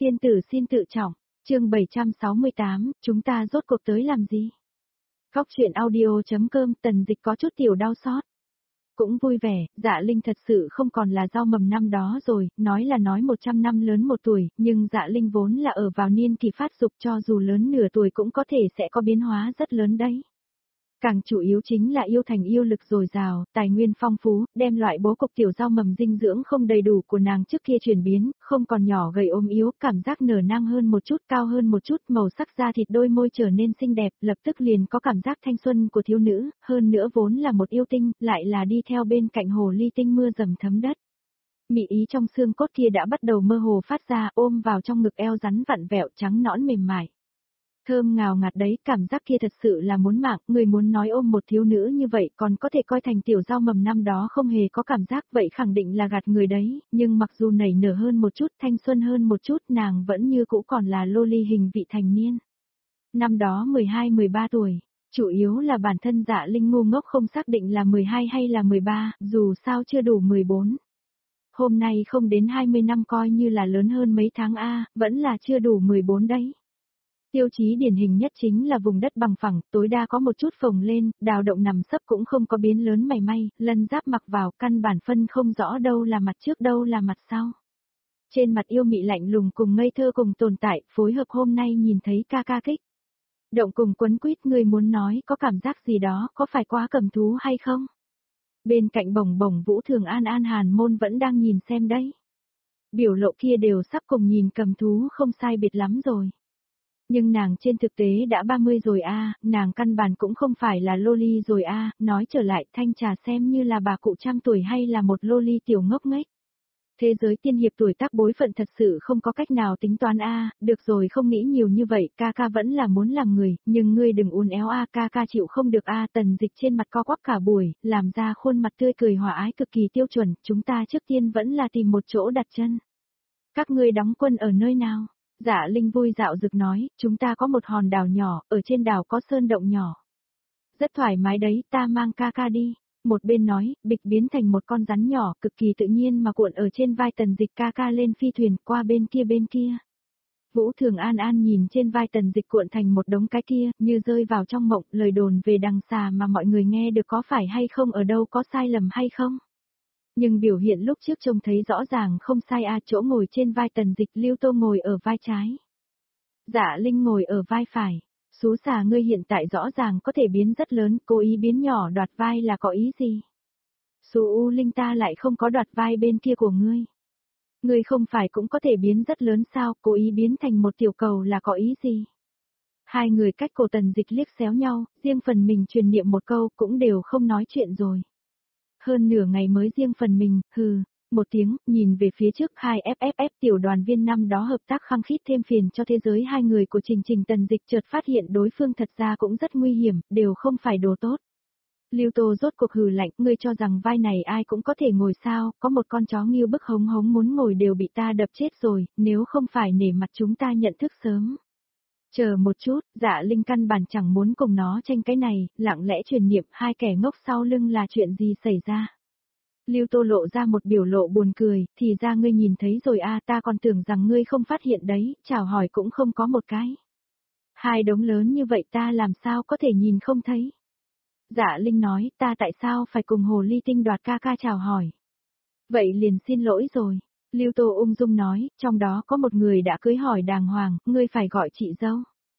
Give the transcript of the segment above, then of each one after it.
Tiên tử xin tự trọng, chương 768, chúng ta rốt cuộc tới làm gì? Góc chuyện audio.com Tần Dịch có chút tiểu đau xót. Cũng vui vẻ, Dạ Linh thật sự không còn là rau mầm năm đó rồi, nói là nói 100 năm lớn 1 tuổi, nhưng Dạ Linh vốn là ở vào niên kỳ phát dục, cho dù lớn nửa tuổi cũng có thể sẽ có biến hóa rất lớn đấy. Càng chủ yếu chính là yêu thành yêu lực dồi dào, tài nguyên phong phú, đem loại bố cục tiểu rau mầm dinh dưỡng không đầy đủ của nàng trước kia chuyển biến, không còn nhỏ gầy ốm yếu, cảm giác nở nang hơn một chút, cao hơn một chút, màu sắc da thịt đôi môi trở nên xinh đẹp, lập tức liền có cảm giác thanh xuân của thiếu nữ, hơn nữa vốn là một yêu tinh, lại là đi theo bên cạnh hồ ly tinh mưa dầm thấm đất. Mị ý trong xương cốt kia đã bắt đầu mơ hồ phát ra, ôm vào trong ngực eo rắn vặn vẹo trắng nõn mềm mại. Thơm ngào ngạt đấy, cảm giác kia thật sự là muốn mạng, người muốn nói ôm một thiếu nữ như vậy còn có thể coi thành tiểu rau mầm năm đó không hề có cảm giác, vậy khẳng định là gạt người đấy, nhưng mặc dù nảy nở hơn một chút, thanh xuân hơn một chút, nàng vẫn như cũ còn là loli hình vị thành niên. Năm đó 12-13 tuổi, chủ yếu là bản thân Dạ Linh ngu ngốc không xác định là 12 hay là 13, dù sao chưa đủ 14. Hôm nay không đến 20 năm coi như là lớn hơn mấy tháng a, vẫn là chưa đủ 14 đấy. Tiêu chí điển hình nhất chính là vùng đất bằng phẳng, tối đa có một chút phồng lên, đào động nằm sấp cũng không có biến lớn mảy may, lân giáp mặc vào căn bản phân không rõ đâu là mặt trước đâu là mặt sau. Trên mặt yêu mị lạnh lùng cùng ngây thơ cùng tồn tại, phối hợp hôm nay nhìn thấy ca ca kích. Động cùng quấn quýt, người muốn nói có cảm giác gì đó, có phải quá cầm thú hay không? Bên cạnh bổng bổng Vũ Thường An An Hàn Môn vẫn đang nhìn xem đấy. Biểu lộ kia đều sắp cùng nhìn cầm thú không sai biệt lắm rồi. Nhưng nàng trên thực tế đã 30 rồi a, nàng căn bản cũng không phải là loli rồi a, nói trở lại Thanh Trà xem như là bà cụ trăm tuổi hay là một loli tiểu ngốc nghếch. Thế giới tiên hiệp tuổi tác bối phận thật sự không có cách nào tính toán a, được rồi không nghĩ nhiều như vậy, ca ca vẫn là muốn làm người, nhưng ngươi đừng uốn éo a, ca ca chịu không được a. Tần Dịch trên mặt co quắp cả buổi, làm ra khuôn mặt tươi cười hòa ái cực kỳ tiêu chuẩn, chúng ta trước tiên vẫn là tìm một chỗ đặt chân. Các ngươi đóng quân ở nơi nào? Dạ Linh vui dạo dực nói, chúng ta có một hòn đảo nhỏ, ở trên đảo có sơn động nhỏ. Rất thoải mái đấy, ta mang ca ca đi. Một bên nói, bịch biến thành một con rắn nhỏ, cực kỳ tự nhiên mà cuộn ở trên vai Tần Dịch, ca ca lên phi thuyền, qua bên kia. Vũ Thường An An nhìn trên vai Tần Dịch cuộn thành một đống cái kia, như rơi vào trong mộng, lời đồn về đằng xà mà mọi người nghe được có phải hay không, ở đâu có sai lầm hay không. Nhưng biểu hiện lúc trước trông thấy rõ ràng không sai a, chỗ ngồi trên vai Tần Dịch, Lưu Tô ngồi ở vai trái. Dạ Linh ngồi ở vai phải. Xú xà ngươi hiện tại rõ ràng có thể biến rất lớn, cố ý biến nhỏ đoạt vai là có ý gì? Xú U Linh ta lại không có đoạt vai bên kia của ngươi. Ngươi không phải cũng có thể biến rất lớn sao, cố ý biến thành một tiểu cầu là có ý gì? Hai người cách cổ Tần Dịch liếc xéo nhau, riêng phần mình truyền niệm một câu cũng đều không nói chuyện rồi. Hơn nửa ngày mới riêng phần mình, hừ, một tiếng, nhìn về phía trước hai FFF tiểu đoàn viên năm đó hợp tác khăng khít thêm phiền cho thế giới hai người của Trình Trình Tần Dịch chợt phát hiện đối phương thật ra cũng rất nguy hiểm, đều không phải đồ tốt. Lưu Tô rốt cuộc hừ lạnh, ngươi cho rằng vai này ai cũng có thể ngồi sao, có một con chó nghiêu bức hống hống muốn ngồi đều bị ta đập chết rồi, nếu không phải nể mặt chúng ta nhận thức sớm. Chờ một chút, Dạ Linh căn bản chẳng muốn cùng nó tranh cái này, lặng lẽ truyền niệm hai kẻ ngốc sau lưng là chuyện gì xảy ra. Lưu Tô lộ ra một biểu lộ buồn cười, thì ra ngươi nhìn thấy rồi a, ta còn tưởng rằng ngươi không phát hiện đấy, chào hỏi cũng không có một cái. Hai đống lớn như vậy ta làm sao có thể nhìn không thấy. Dạ Linh nói, ta tại sao phải cùng hồ ly tinh đoạt ca ca chào hỏi. Vậy liền xin lỗi rồi. Lưu Tô ung dung nói, trong đó có một người đã cưới hỏi đàng hoàng, ngươi phải gọi chị dâu.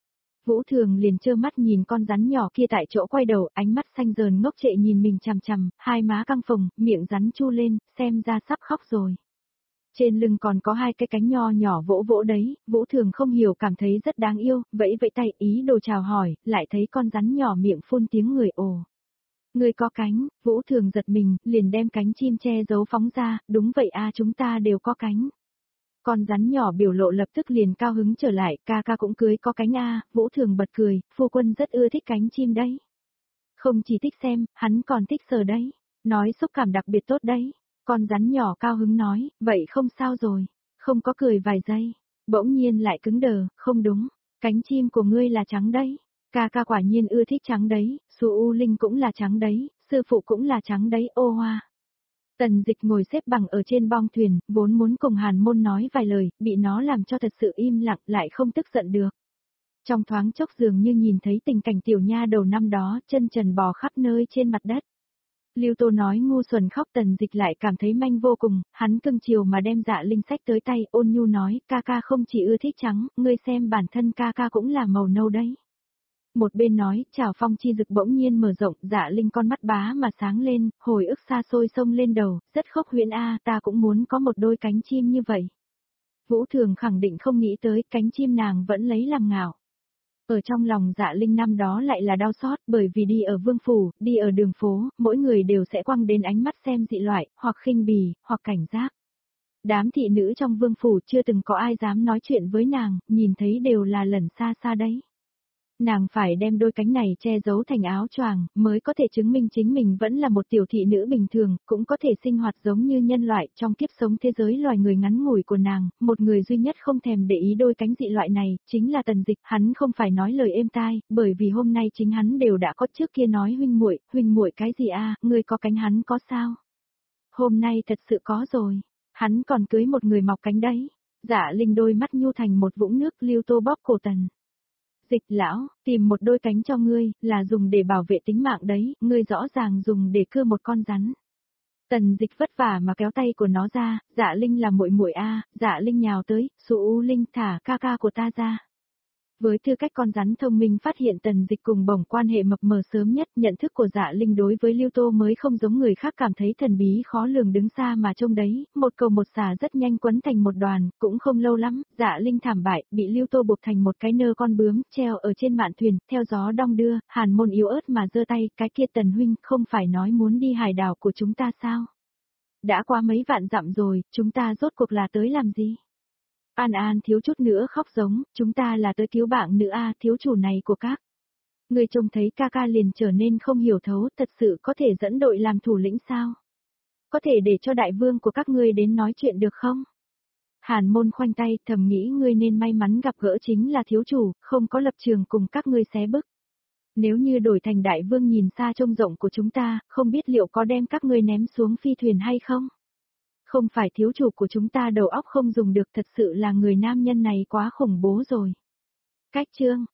Vũ Thường liền trơ mắt nhìn con rắn nhỏ kia tại chỗ quay đầu, ánh mắt xanh dờn ngốc trệ nhìn mình chằm chằm, hai má căng phồng, miệng rắn chu lên, xem ra sắp khóc rồi. Trên lưng còn có hai cái cánh nho nhỏ vỗ vỗ đấy, Vũ Thường không hiểu cảm thấy rất đáng yêu, vẫy vẫy tay ý đồ chào hỏi, lại thấy con rắn nhỏ miệng phun tiếng người ồ. Người có cánh, Vũ Thường giật mình, liền đem cánh chim che giấu phóng ra, đúng vậy a, chúng ta đều có cánh. Con rắn nhỏ biểu lộ lập tức liền cao hứng trở lại, ca ca cũng cưới có cánh a, Vũ Thường bật cười, phu quân rất ưa thích cánh chim đấy. Không chỉ thích xem, hắn còn thích sờ đấy, nói xúc cảm đặc biệt tốt đấy. Con rắn nhỏ cao hứng nói, vậy không sao rồi, không có cười vài giây, bỗng nhiên lại cứng đờ, không đúng, cánh chim của ngươi là trắng đấy, ca ca quả nhiên ưa thích trắng đấy, Su U Linh cũng là trắng đấy, sư phụ cũng là trắng đấy, ô hoa. Tần Dịch ngồi xếp bằng ở trên bong thuyền, vốn muốn cùng Hàn Môn nói vài lời, bị nó làm cho thật sự im lặng lại không tức giận được. Trong thoáng chốc dường như nhìn thấy tình cảnh tiểu nha đầu năm đó, chân trần bò khắp nơi trên mặt đất. Lưu Tô nói ngu xuẩn khóc, Tần Dịch lại cảm thấy manh vô cùng, hắn cưng chiều mà đem Dạ Linh sách tới tay, ôn nhu nói, ca ca không chỉ ưa thích trắng, ngươi xem bản thân ca ca cũng là màu nâu đấy. Một bên nói, chảo phong chi dực bỗng nhiên mở rộng, Dạ Linh con mắt bá mà sáng lên, hồi ức xa xôi sông lên đầu, rất khốc huyễn a, ta cũng muốn có một đôi cánh chim như vậy. Vũ Thường khẳng định không nghĩ tới, cánh chim nàng vẫn lấy làm ngạo. Ở trong lòng Dạ Linh năm đó lại là đau xót, bởi vì đi ở vương phủ, đi ở đường phố, mỗi người đều sẽ quăng đến ánh mắt xem dị loại, hoặc khinh bỉ, hoặc cảnh giác. Đám thị nữ trong vương phủ chưa từng có ai dám nói chuyện với nàng, nhìn thấy đều là lẩn xa xa đấy. Nàng phải đem đôi cánh này che giấu thành áo choàng, mới có thể chứng minh chính mình vẫn là một tiểu thị nữ bình thường, cũng có thể sinh hoạt giống như nhân loại trong kiếp sống thế giới loài người ngắn ngủi của nàng, một người duy nhất không thèm để ý đôi cánh dị loại này, chính là Tần Dịch, hắn không phải nói lời êm tai, bởi vì hôm nay chính hắn đều đã có trước kia nói huynh muội cái gì a, ngươi có cánh hắn có sao? Hôm nay thật sự có rồi, hắn còn cưới một người mọc cánh đấy. Dạ Linh đôi mắt nhu thành một vũng nước, Lưu Tô bóp cổ Tần Dịch, lão, tìm một đôi cánh cho ngươi, là dùng để bảo vệ tính mạng đấy, ngươi rõ ràng dùng để cưa một con rắn. Tần Dịch vất vả mà kéo tay của nó ra, Dạ Linh là muội muội a, Dạ Linh nhào tới, Sụ U Linh thả ca ca của ta ra. Với tư cách con rắn thông minh phát hiện Tần Dịch cùng Bổng quan hệ mập mờ sớm nhất, nhận thức của Dạ Linh đối với Lưu Tô mới không giống người khác cảm thấy thần bí khó lường, đứng xa mà trông đấy, một cầu một xả rất nhanh quấn thành một đoàn, cũng không lâu lắm, Dạ Linh thảm bại, bị Lưu Tô buộc thành một cái nơ con bướm, treo ở trên mạn thuyền, theo gió đong đưa, Hàn Môn yếu ớt mà giơ tay, cái kia Tần huynh, không phải nói muốn đi hải đảo của chúng ta sao? Đã qua mấy vạn dặm rồi, chúng ta rốt cuộc là tới làm gì? An An thiếu chút nữa khóc giống, chúng ta là tới cứu bạn nữ a, thiếu chủ này của các. Người trông thấy ca ca liền trở nên không hiểu thấu, thật sự có thể dẫn đội làm thủ lĩnh sao? Có thể để cho đại vương của các ngươi đến nói chuyện được không? Hàn Môn khoanh tay, thầm nghĩ ngươi nên may mắn gặp gỡ chính là thiếu chủ, không có lập trường cùng các ngươi xé bức. Nếu như đổi thành đại vương nhìn xa trông rộng của chúng ta, không biết liệu có đem các ngươi ném xuống phi thuyền hay không? Không phải thiếu chủ của chúng ta đầu óc không dùng được, thật sự là người nam nhân này quá khủng bố rồi. Cách chương